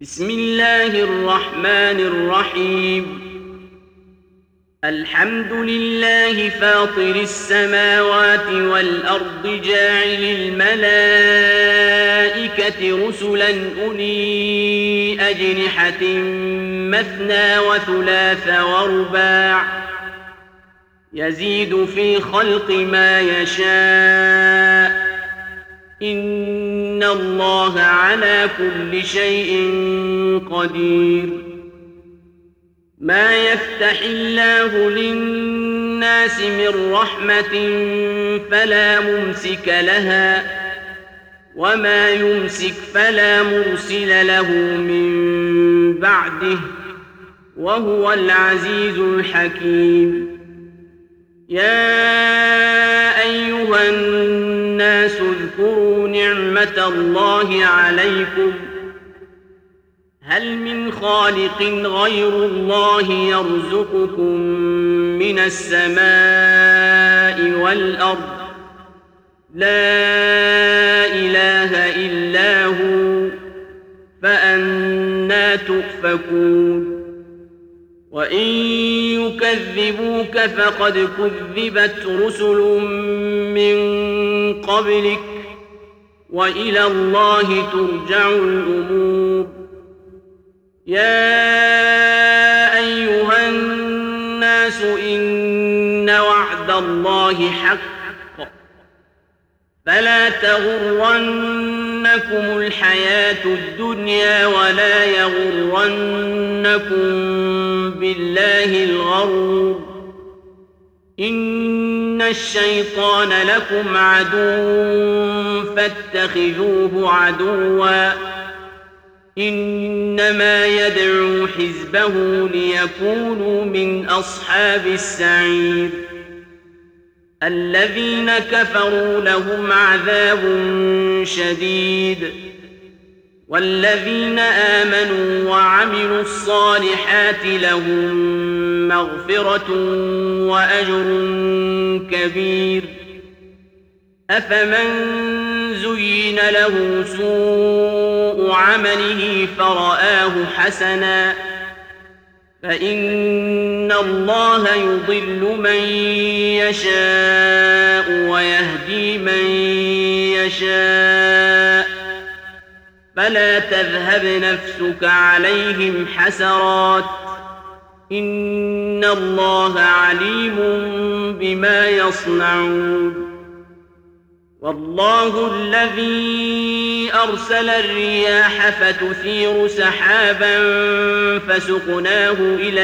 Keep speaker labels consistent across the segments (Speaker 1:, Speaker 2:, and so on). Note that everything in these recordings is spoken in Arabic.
Speaker 1: بسم الله الرحمن الرحيم. الحمد لله فاطر السماوات والأرض جاعل الملائكة رسلا أولي أجنحة مثنى وثلاث ورباع يزيد في خلق ما يشاء إن الله على كل شيء قدير. ما يفتح الله للناس من رحمة فلا ممسك لها وما يمسك فلا مرسل له من بعده وهو العزيز الحكيم. يا أيها الناس اذكروا نعمة الله عليكم هل من خالق غير الله يرزقكم من السماء والأرض لا إله إلا هو فأنى تؤفكون. وإن يكذبوك فقد كذبت رسل من قبلك وإلى الله ترجع الأمور. يا أيها الناس إن وعد الله حق فلا تغرنكم الحياة الدنيا ولا يغرنكم بالله الغرور. إن الشيطان لكم عدو فاتخذوه عدوا إنما يدعو حزبه ليكونوا من أصحاب السعير. الذين كفروا لهم عذاب شديد والذين آمنوا وعملوا الصالحات لهم مغفرة وأجر كبير. أفمن زين له سوء عمله فرآه حسنا فإن الله يضل من يشاء ويهدي من يشاء فلا تذهب نفسك عليهم حسرات إن الله عليم بما يصنعون. والله الذي أرسل الرياح فتثير سحابا فسقناه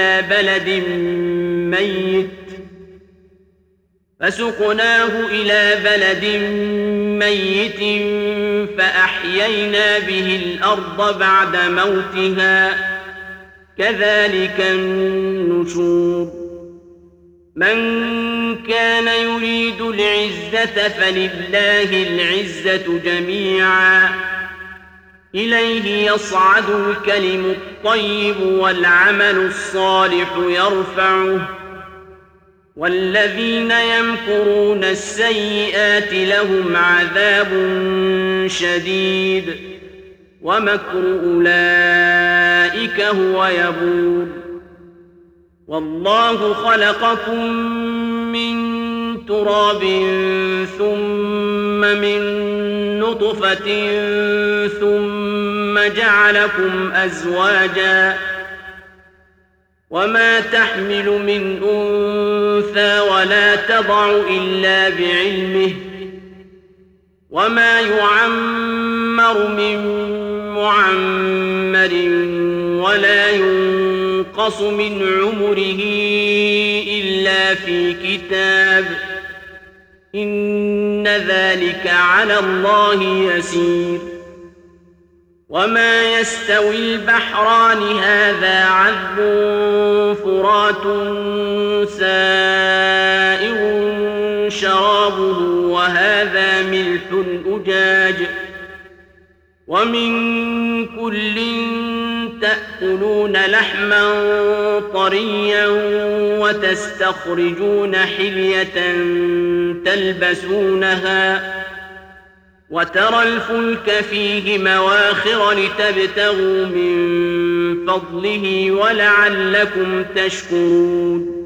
Speaker 1: إلى بلد ميت فأحيينا به الأرض بعد موتها كذلك النشور. من كان يريد العزة فلله العزة جميعا إليه يصعد الكلم الطيب والعمل الصالح يرفعه والذين يمكرون السيئات لهم عذاب شديد ومكر أولئك هو يبور. والله خلقكم من تراب ثم من نطفة ثم جعلكم أزواجا وما تحمل من أنثى ولا تضع إلا بعلمه وما يعمر من معمر ولا ينقص من عمره إلا في كتاب إن ذلك على الله يسير. وما يستوي البحران هذا عذب فرات سائغ شرابه وهذا ملح أجاج ومن كل تأكلون لحما طريا وتستخرجون حلية تلبسونها وترى الفلك فيه مواخر لتبتغوا من فضله ولعلكم تشكرون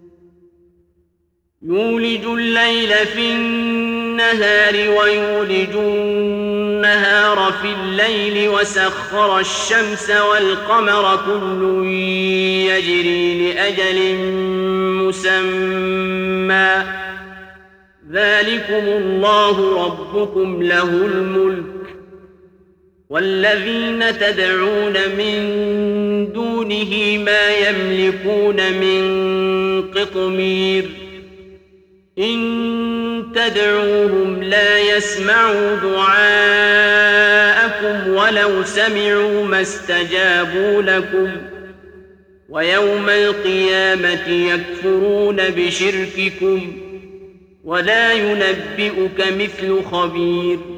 Speaker 1: يولج الليل في النهار ويولج النهار في الليل وسخر الشمس والقمر كل يجري لأجل مسمى ذلكم الله ربكم له الملك والذين تدعون من دونه ما يملكون من قطمير إن تدعوهم لا يسمعوا دعاءكم ولو سمعوا ما استجابوا لكم ويوم القيامة يكفرون بشرككم ولا ينبئك مثل خبير